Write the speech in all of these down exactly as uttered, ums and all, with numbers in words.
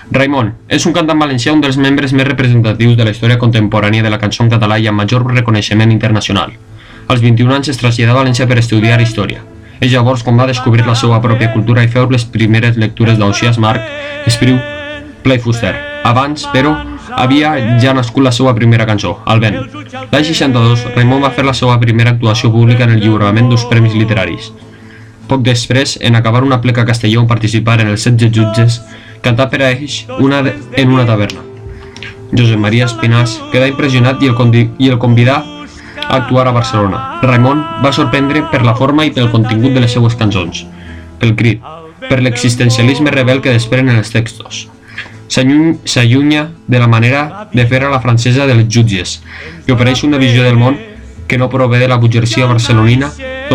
Raimon és un cantant valencià, un dels membres més representatius de la història contemporània de la cançó en català i amb major reconeixement internacional. Als vint-i-un anys es traslladà a València per estudiar història. És llavors quan va descobrir la seva pròpia cultura i feu les primeres lectures d'Ausiàs Marc, Espriu, Pla i Fuster. Abans, però, havia ja nascut la seva primera cançó, El vent. L'any seixanta-dos, Raimon va fer la seva primera actuació pública en el lliurament dels Premis Literaris. Poc després, en acabar una pleca a Castelló on participar en els setze jutges, cantà per a ells una de, en una taverna. Josep Maria Espinàs quedà impressionat i el, i el convidà a actuar a Barcelona. Raimon va sorprendre per la forma i pel contingut de les seues cançons, pel crit, per l'existencialisme rebel que desprenen els textos. S'allunya de la manera de fer a la francesa dels jutges i ofereix una visió del món que no prové de la burgesia barcelonina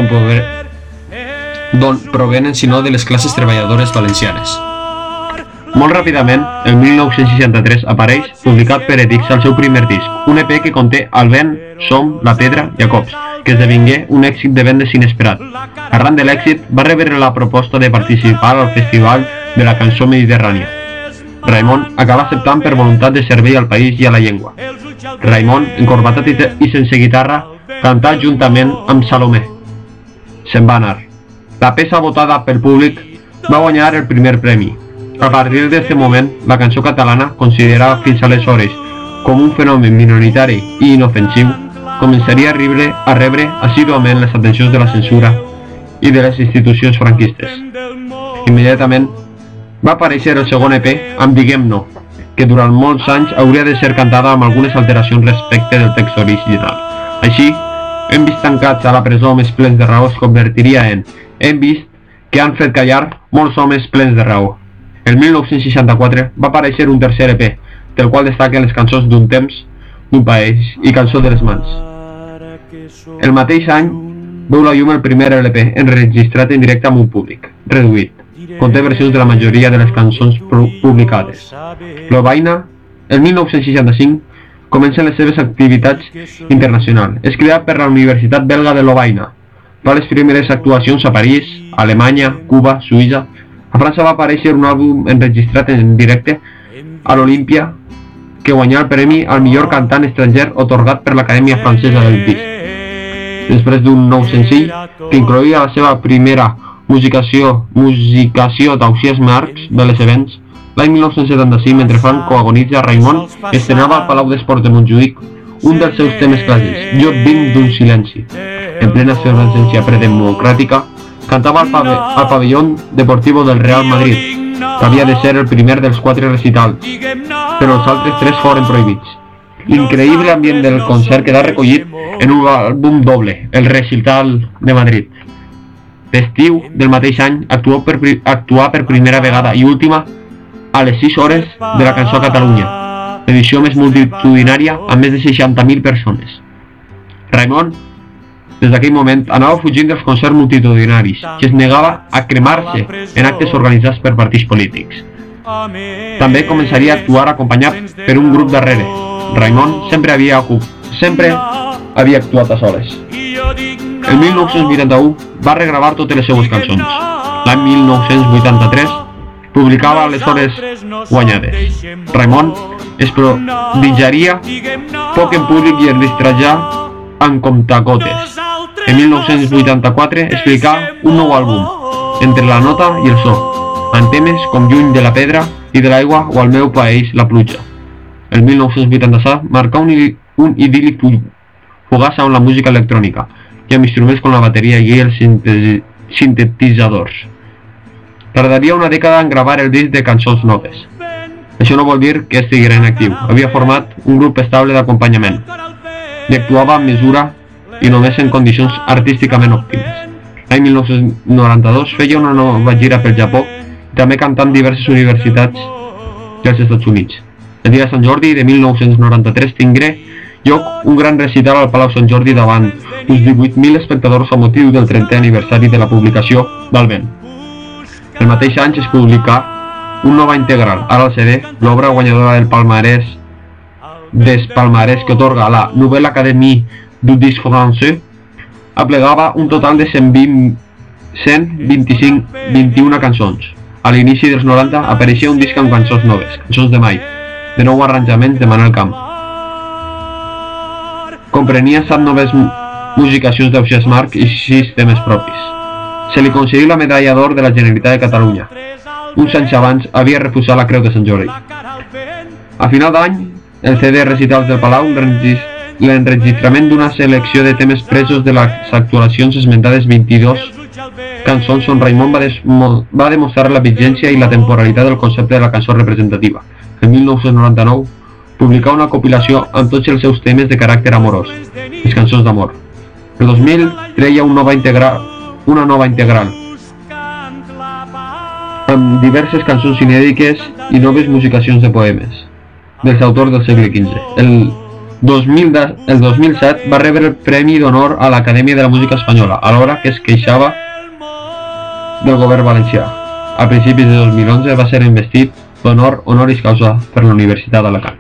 d'on provenen sinó de les classes treballadores valencianes. Molt ràpidament, el mil nou-cents seixanta-tres apareix, publicat per Edix, el seu primer disc, un E P que conté El vent, Som, La pedra, Jacobs, que esdevingué un èxit de vendes inesperat. Arran de l'èxit, va rebre la proposta de participar al Festival de la Cançó Mediterrània. Raimon acaba acceptant per voluntat de servei al país i a la llengua. Raimon, encorbatat i sense guitarra, cantà juntament amb Salomé. Se'n va anar. La peça votada pel públic va guanyar el primer premi. A partir d'aquest moment, la cançó catalana, considerada fins aleshores com un fenomen minoritari i inofensiu, començaria a rebre, a rebre assíduament les atencions de la censura i de les institucions franquistes. Immediatament va aparèixer el segon E P amb Diguem No, que durant molts anys hauria de ser cantada amb algunes alteracions respecte del text original. Així, Hem vist tancats a la presó més plens de raó es convertiria en Hem vist que han fet callar molts homes plens de raó. El mil nou-cents seixanta-quatre va aparèixer un tercer E P, del qual destaquen les cançons d'un temps, d'un país i Cançó de les mans. El mateix any veu la llum el primer L P enregistrat en directe amb un públic, reduït. Conté versions de la majoria de les cançons publicades. Lovaina, el mil nou-cents seixanta-cinc, comencen les seves activitats internacionals. És creat per la Universitat Belga de Lovaina. Fa les primeres actuacions a París, Alemanya, Cuba, Suïssa. A França va aparèixer un àlbum enregistrat en directe a l'Olímpia que guanyà el premi al millor cantant estranger otorgat per l'Acadèmia Francesa del Disc. Després d'un nou senzill que incloïa la seva primera musicació, musicació d'Ausiàs Marc de les Events, l'any mil nou-cents setanta-cinc, mentre Franco agonitza, Raimon estrenava al Palau d'Esports de Montjuïc un dels seus temes clàssics, Jo vinc d'un silenci. En plena efervescència predemocràtica, cantava al, pave, al pavellón deportivo del Real Madrid, que havia de ser el primer dels quatre recitals, però els altres tres foren prohibits. L'increïble ambient del concert quedà recollit en un àlbum doble, el Recital de Madrid. L'estiu del mateix any actuà per, actuà per primera vegada i última a les sis hores de la cançó a Catalunya, l'edició més multitudinària amb més de seixanta mil persones. Raimon, des d'aquell moment, anava fugint dels concerts multitudinaris i es negava a cremar-se en actes organitzats per partits polítics. També començaria a actuar acompanyat per un grup darrere. Raimon sempre havia, sempre havia actuat a soles. El mil nou-cents vuitanta-u va regravar totes les seues cançons. L'any mil nou-cents vuitanta-tres publicava les hores guanyades. Raimon es prodigiaria poc en públic i es distrajà amb comptagotes. En mil nou-cents vuitanta-quatre explicà un nou àlbum, Entre la nota i el so, amb temes com Lluny de la pedra i de l'aigua o El meu país, la pluja. El mil nou-cents vuitanta-set marcà un, un idíl·lic fugaç amb la música electrònica i amb instruments com la bateria i els sintetitzadors. Tardaria una dècada en gravar el disc de cançons noves. Això no vol dir que estiguera inactiu. Havia format un grup estable d'acompanyament i actuava amb mesura i només en condicions artísticament òptimes. L'any mil nou-cents noranta-dos feia una nova gira pel Japó i també cantant diverses universitats dels Estats Units. El dia de Sant Jordi de mil nou-cents noranta-tres tingué lloc un gran recital al Palau Sant Jordi davant uns divuit mil espectadors a motiu del trentè aniversari de la publicació del Vent. El mateix any es publicà un nova integral, ara al C D, l'obra guanyadora del palmarès des palmarès que otorga la Nouvelle Académie du Disque Français, aplegava un total de cent vint, cent vint-i-cinc, vint-i-una cançons. a l'inici dels noranta apareixia un disc amb cançons noves, cançons de mai, de nou arranjaments de Manel Camp. Comprenia set noves musicacions d'Ausiàs Marc i sis temes propis. Se li concedí la medalla d'or de la Generalitat de Catalunya. Uns anys abans havia refusat la Creu de Sant Jordi. A final d'any, el C D Recitals del Palau, l'enregistrament d'una selecció de temes presos de les actuacions esmentades vint-i-dos cançons on Raimon va, va demostrar la vigència i la temporalitat del concepte de la cançó representativa. En mil nou-cents noranta-nou, publicà una compilació amb tots els seus temes de caràcter amorós, les cançons d'amor. El dos mil treia un nova integral, una nova integral, amb diverses cançons inèdites i noves musicacions de poemes, dels autors del segle quinze. El dos mil, el dos mil set va rebre el Premi d'Honor a l'Acadèmia de la Música Espanyola, alhora que es queixava del govern valencià. A principis de dos mil onze va ser investit d'honor honoris causa per la Universitat d'Alacant.